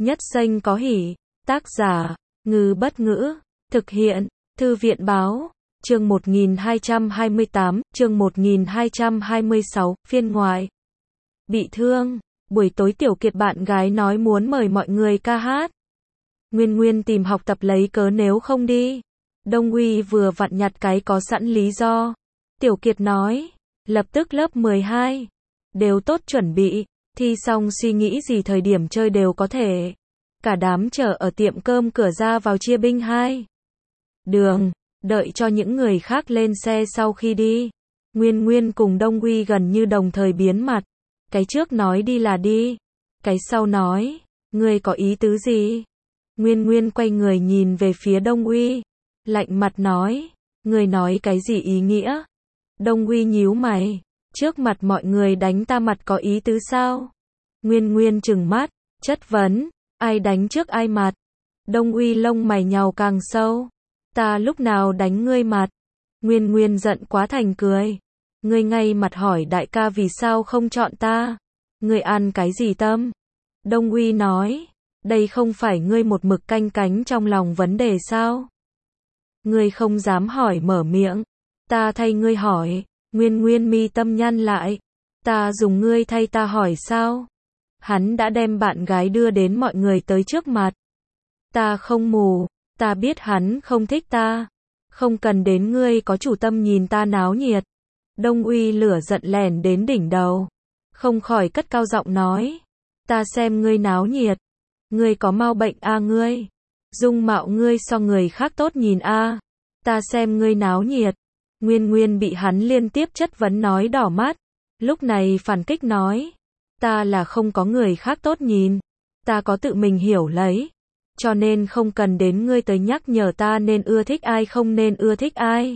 Nhất Xanh có hỉ. Tác giả, Ngư Bất Ngữ. Thực hiện, Thư viện Báo. Chương 1228, chương 1226, phiên ngoại. Bị thương. Buổi tối Tiểu Kiệt bạn gái nói muốn mời mọi người ca hát. Nguyên Nguyên tìm học tập lấy cớ nếu không đi. Đông Uy vừa vặn nhặt cái có sẵn lý do. Tiểu Kiệt nói, lập tức lớp 12. Đều tốt chuẩn bị, thi xong suy nghĩ gì thời điểm chơi đều có thể. Cả đám chờ ở tiệm cơm cửa ra vào chia binh hai đường, đợi cho những người khác lên xe sau khi đi. Nguyên Nguyên cùng Đông Uy gần như đồng thời biến mặt. Cái trước nói đi là đi. Cái sau nói, ngươi có ý tứ gì? Nguyên Nguyên quay người nhìn về phía Đông Uy. Lạnh mặt nói, ngươi nói cái gì ý nghĩa? Đông Uy nhíu mày, trước mặt mọi người đánh ta mặt có ý tứ sao? Nguyên Nguyên trừng mắt, chất vấn, ai đánh trước ai mặt? Đông Uy lông mày nhàu càng sâu. Ta lúc nào đánh ngươi mặt? Nguyên Nguyên giận quá thành cười. Ngươi ngay mặt hỏi đại ca vì sao không chọn ta? Ngươi ăn cái gì tâm? Đông Uy nói, đây không phải ngươi một mực canh cánh trong lòng vấn đề sao? Ngươi không dám hỏi mở miệng. Ta thay ngươi hỏi. Nguyên Nguyên mi tâm nhăn lại. Ta dùng ngươi thay ta hỏi sao? Hắn đã đem bạn gái đưa đến mọi người tới trước mặt. Ta không mù. Ta biết hắn không thích ta. Không cần đến ngươi có chủ tâm nhìn ta náo nhiệt. Đông Uy lửa giận lèn đến đỉnh đầu. Không khỏi cất cao giọng nói. Ta xem ngươi náo nhiệt. Ngươi có mau bệnh a ngươi. Dung mạo ngươi so người khác tốt nhìn a. Ta xem ngươi náo nhiệt. Nguyên Nguyên bị hắn liên tiếp chất vấn nói đỏ mắt. Lúc này phản kích nói. Ta là không có người khác tốt nhìn. Ta có tự mình hiểu lấy. Cho nên không cần đến ngươi tới nhắc nhở ta nên ưa thích ai không nên ưa thích ai.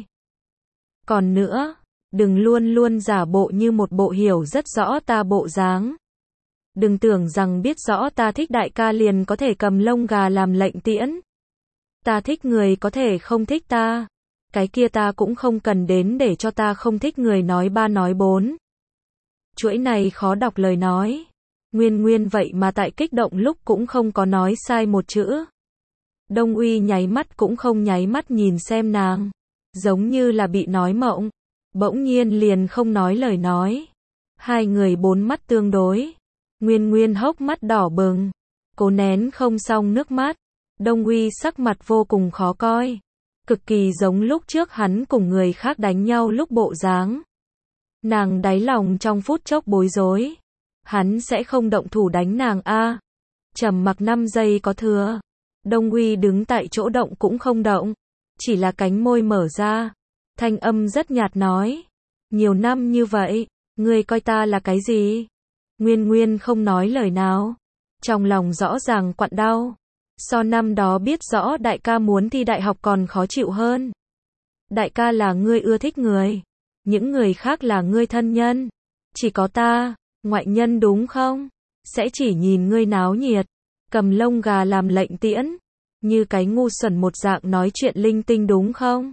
Còn nữa, đừng luôn luôn giả bộ như một bộ hiểu rất rõ ta bộ dáng. Đừng tưởng rằng biết rõ ta thích đại ca liền có thể cầm lông gà làm lệnh tiễn. Ta thích người có thể không thích ta. Cái kia ta cũng không cần đến để cho ta không thích người nói ba nói bốn. Chuỗi này khó đọc lời nói. Nguyên Nguyên vậy mà tại kích động lúc cũng không có nói sai một chữ. Đông Uy nháy mắt cũng không nháy mắt nhìn xem nàng. Giống như là bị nói mộng. Bỗng nhiên liền không nói lời nói. Hai người bốn mắt tương đối. Nguyên Nguyên hốc mắt đỏ bừng. Cố nén không xong nước mắt. Đông Uy sắc mặt vô cùng khó coi. Cực kỳ giống lúc trước hắn cùng người khác đánh nhau lúc bộ dáng. Nàng đáy lòng trong phút chốc bối rối. Hắn sẽ không động thủ đánh nàng a. Trầm mặc 5 giây có thừa. Đông Uy đứng tại chỗ động cũng không động. Chỉ là cánh môi mở ra. Thanh âm rất nhạt nói. Nhiều năm như vậy, ngươi coi ta là cái gì? Nguyên Nguyên không nói lời nào. Trong lòng rõ ràng quặn đau. So năm đó biết rõ đại ca muốn thi đại học còn khó chịu hơn. Đại ca là ngươi ưa thích người. Những người khác là ngươi thân nhân. Chỉ có ta, ngoại nhân đúng không? Sẽ chỉ nhìn ngươi náo nhiệt. Cầm lông gà làm lệnh tiễn. Như cái ngu xuẩn một dạng nói chuyện linh tinh đúng không?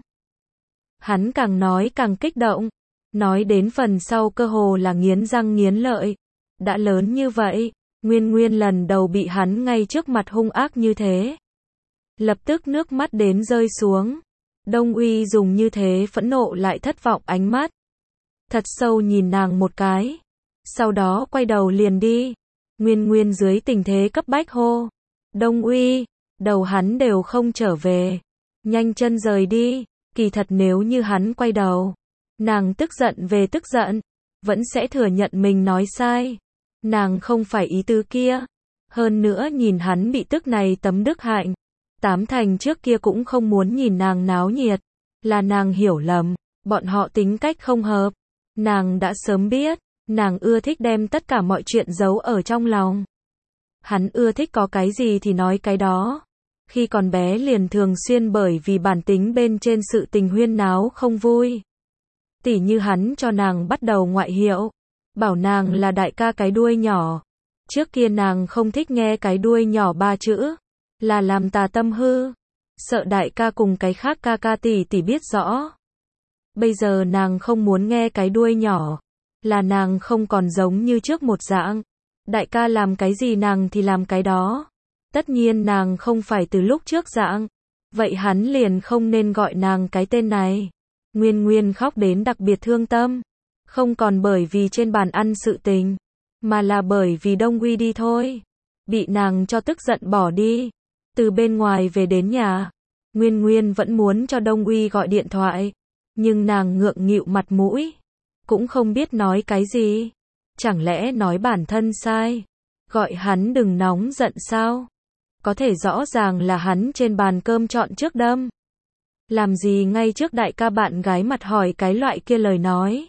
Hắn càng nói càng kích động. Nói đến phần sau cơ hồ là nghiến răng nghiến lợi. Đã lớn như vậy. Nguyên Nguyên lần đầu bị hắn ngay trước mặt hung ác như thế. Lập tức nước mắt đến rơi xuống. Đông Uy dùng như thế phẫn nộ lại thất vọng ánh mắt. Thật sâu nhìn nàng một cái. Sau đó quay đầu liền đi. Nguyên Nguyên dưới tình thế cấp bách hô. Đông Uy, đầu hắn đều không trở về. Nhanh chân rời đi. Kỳ thật nếu như hắn quay đầu. Nàng tức giận về tức giận. Vẫn sẽ thừa nhận mình nói sai. Nàng không phải ý tứ kia. Hơn nữa nhìn hắn bị tức này tấm đức hạnh. Tám thành trước kia cũng không muốn nhìn nàng náo nhiệt. Là nàng hiểu lầm. Bọn họ tính cách không hợp. Nàng đã sớm biết. Nàng ưa thích đem tất cả mọi chuyện giấu ở trong lòng. Hắn ưa thích có cái gì thì nói cái đó. Khi còn bé liền thường xuyên bởi vì bản tính bên trên sự tình huyên náo không vui. Tỉ như hắn cho nàng bắt đầu ngoại hiệu. Bảo nàng là đại ca cái đuôi nhỏ. Trước kia nàng không thích nghe cái đuôi nhỏ 3 chữ. Là làm tà tâm hư. Sợ đại ca cùng cái khác ca ca tỷ tỷ biết rõ. Bây giờ nàng không muốn nghe cái đuôi nhỏ. Là nàng không còn giống như trước một dạng. Đại ca làm cái gì nàng thì làm cái đó. Tất nhiên nàng không phải từ lúc trước dạng. Vậy hắn liền không nên gọi nàng cái tên này. Nguyên Nguyên khóc đến đặc biệt thương tâm. Không còn bởi vì trên bàn ăn sự tình, mà là bởi vì Đông Uy đi thôi. Bị nàng cho tức giận bỏ đi. Từ bên ngoài về đến nhà, Nguyên Nguyên vẫn muốn cho Đông Uy gọi điện thoại. Nhưng nàng ngượng nghịu mặt mũi. Cũng không biết nói cái gì. Chẳng lẽ nói bản thân sai? Gọi hắn đừng nóng giận sao? Có thể rõ ràng là hắn trên bàn cơm chọn trước đâm. Làm gì ngay trước đại ca bạn gái mặt hỏi cái loại kia lời nói.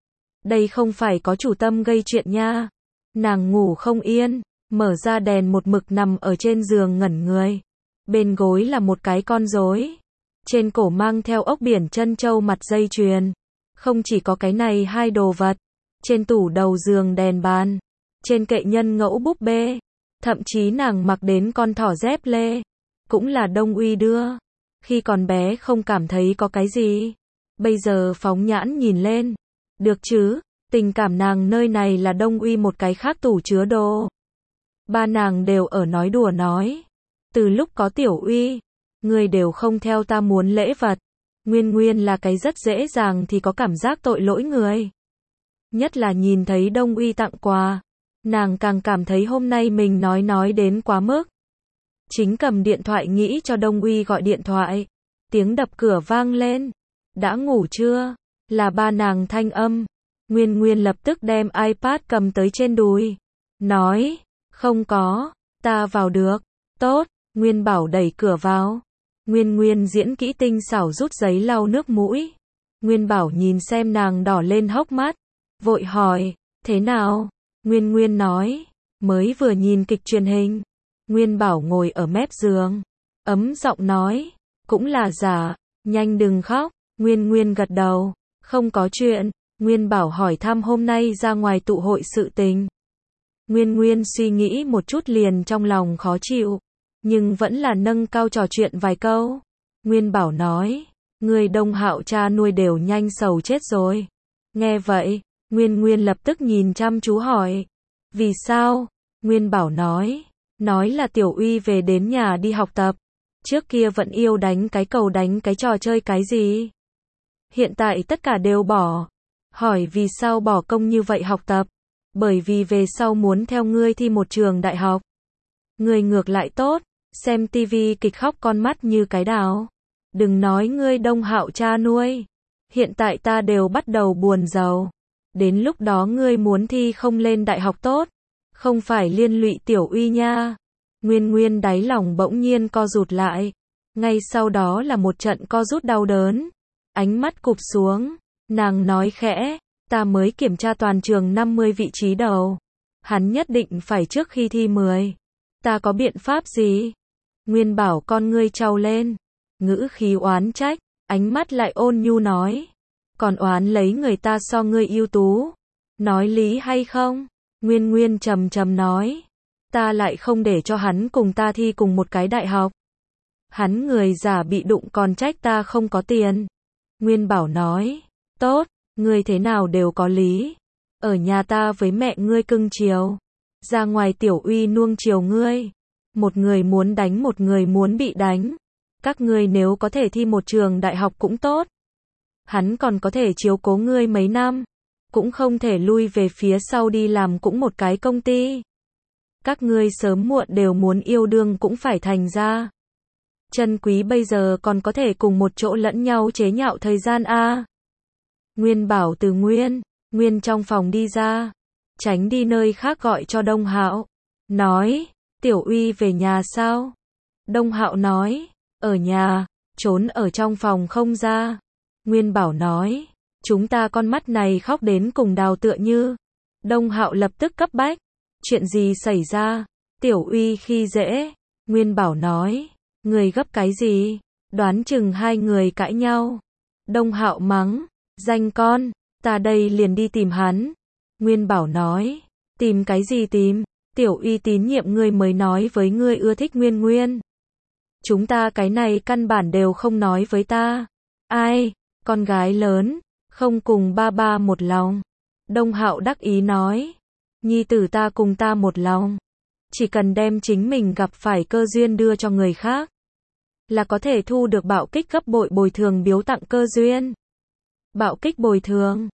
Đây không phải có chủ tâm gây chuyện nha. Nàng ngủ không yên, mở ra đèn một mực nằm ở trên giường ngẩn người. Bên gối là một cái con rối. Trên cổ mang theo ốc biển trân châu mặt dây chuyền. Không chỉ có cái này hai đồ vật. Trên tủ đầu giường đèn bàn. Trên kệ nhân ngẫu búp bê. Thậm chí nàng mặc đến con thỏ dép lê. Cũng là Đông Uy đưa. Khi còn bé không cảm thấy có cái gì. Bây giờ phóng nhãn nhìn lên. Được chứ, tình cảm nàng nơi này là Đông Uy một cái khác tủ chứa đồ. Ba nàng đều ở nói đùa nói. Từ lúc có Tiểu Uy, người đều không theo ta muốn lễ vật. Nguyên Nguyên là cái rất dễ dàng thì có cảm giác tội lỗi người. Nhất là nhìn thấy Đông Uy tặng quà. Nàng càng cảm thấy hôm nay mình nói đến quá mức. Chính cầm điện thoại nghĩ cho Đông Uy gọi điện thoại. Tiếng đập cửa vang lên. Đã ngủ chưa? Là ba nàng thanh âm. Nguyên Nguyên lập tức đem iPad cầm tới trên đùi. Nói, không có, ta vào được. Tốt, Nguyên Bảo đẩy cửa vào. Nguyên Nguyên diễn kỹ tinh xảo rút giấy lau nước mũi. Nguyên Bảo nhìn xem nàng đỏ lên hốc mắt. Vội hỏi, thế nào? Nguyên Nguyên nói, mới vừa nhìn kịch truyền hình. Nguyên Bảo ngồi ở mép giường. Ấm giọng nói, cũng là giả, nhanh đừng khóc. Nguyên Nguyên gật đầu, không có chuyện. Nguyên Bảo hỏi thăm hôm nay ra ngoài tụ hội sự tình. Nguyên Nguyên suy nghĩ một chút liền trong lòng khó chịu, nhưng vẫn là nâng cao trò chuyện vài câu. Nguyên Bảo nói, người Đông Hạo cha nuôi đều nhanh sầu chết rồi. Nghe vậy, Nguyên Nguyên lập tức nhìn chăm chú hỏi, vì sao? Nguyên Bảo nói là Tiểu Uy về đến nhà đi học tập. Trước kia vẫn yêu đánh cái cầu đánh cái trò chơi cái gì. Hiện tại tất cả đều bỏ. Hỏi vì sao bỏ công như vậy học tập? Bởi vì về sau muốn theo ngươi thi một trường đại học. Ngươi ngược lại tốt, xem tivi kịch khóc con mắt như cái đào. Đừng nói ngươi Đông Hạo cha nuôi. Hiện tại ta đều bắt đầu buồn rầu. Đến lúc đó ngươi muốn thi không lên đại học tốt. Không phải liên lụy Tiểu Uy nha. Nguyên Nguyên đáy lòng bỗng nhiên co rụt lại. Ngay sau đó là một trận co rút đau đớn. Ánh mắt cụp xuống. Nàng nói khẽ, ta mới kiểm tra toàn trường 50 vị trí đầu. Hắn nhất định phải trước khi thi 10. Ta có biện pháp gì? Nguyên Bảo con ngươi trao lên. Ngữ khí oán trách, ánh mắt lại ôn nhu nói. Còn oán lấy người ta so ngươi ưu tú. Nói lý hay không? Nguyên Nguyên trầm trầm nói. Ta lại không để cho hắn cùng ta thi cùng một cái đại học. Hắn người già bị đụng còn trách ta không có tiền. Nguyên Bảo nói. Tốt, ngươi thế nào đều có lý. Ở nhà ta với mẹ ngươi cưng chiều. Ra ngoài Tiểu Uy nuông chiều ngươi. Một người muốn đánh một người muốn bị đánh. Các ngươi nếu có thể thi một trường đại học cũng tốt. Hắn còn có thể chiếu cố ngươi mấy năm. Cũng không thể lui về phía sau đi làm cũng một cái công ty. Các ngươi sớm muộn đều muốn yêu đương cũng phải thành ra. Chân quý bây giờ còn có thể cùng một chỗ lẫn nhau chế nhạo thời gian a. Nguyên Bảo từ Nguyên trong phòng đi ra, tránh đi nơi khác gọi cho Đông Hạo. Nói, Tiểu Uy về nhà sao? Đông Hạo nói, ở nhà, trốn ở trong phòng không ra. Nguyên Bảo nói, chúng ta con mắt này khóc đến cùng đào tựa như. Đông Hạo lập tức cấp bách, chuyện gì xảy ra? Tiểu Uy khi dễ. Nguyên Bảo nói, người gấp cái gì? Đoán chừng hai người cãi nhau. Đông Hạo mắng, danh con, ta đây liền đi tìm hắn. Nguyên Bảo nói, tìm cái gì tìm? Tiểu Uy tín nhiệm ngươi mới nói với ngươi ưa thích Nguyên Nguyên. Chúng ta cái này căn bản đều không nói với ta. Ai, con gái lớn, không cùng ba ba một lòng. Đông Hạo đắc ý nói, nhi tử ta cùng ta một lòng. Chỉ cần đem chính mình gặp phải cơ duyên đưa cho người khác, là có thể thu được bạo kích gấp bội bồi thường biếu tặng cơ duyên. Bạo kích bồi thường.